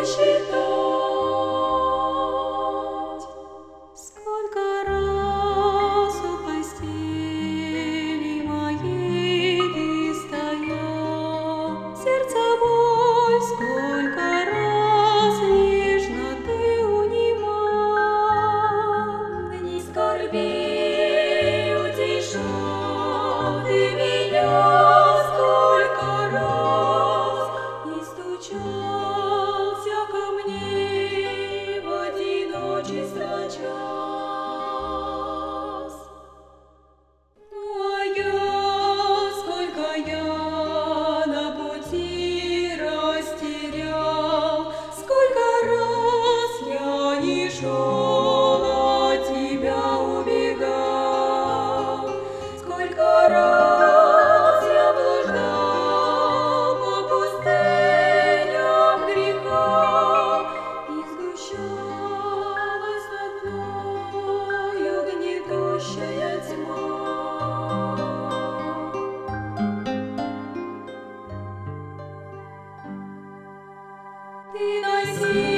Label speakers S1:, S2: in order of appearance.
S1: посчитать. Сколько раз у постели моей ты стоял, сердце боль, сколько раз нежно ты унимал. Дни скорбей утешал ты меня, сколько раз не стучался ко мне в одиночество час. Ну а я, сколько я на пути растерял, сколько раз я не шел, от тебя убегал, сколько раз я блуждал по пустыням греха, и сгущалась над мною гнетущая тьма. Ты носил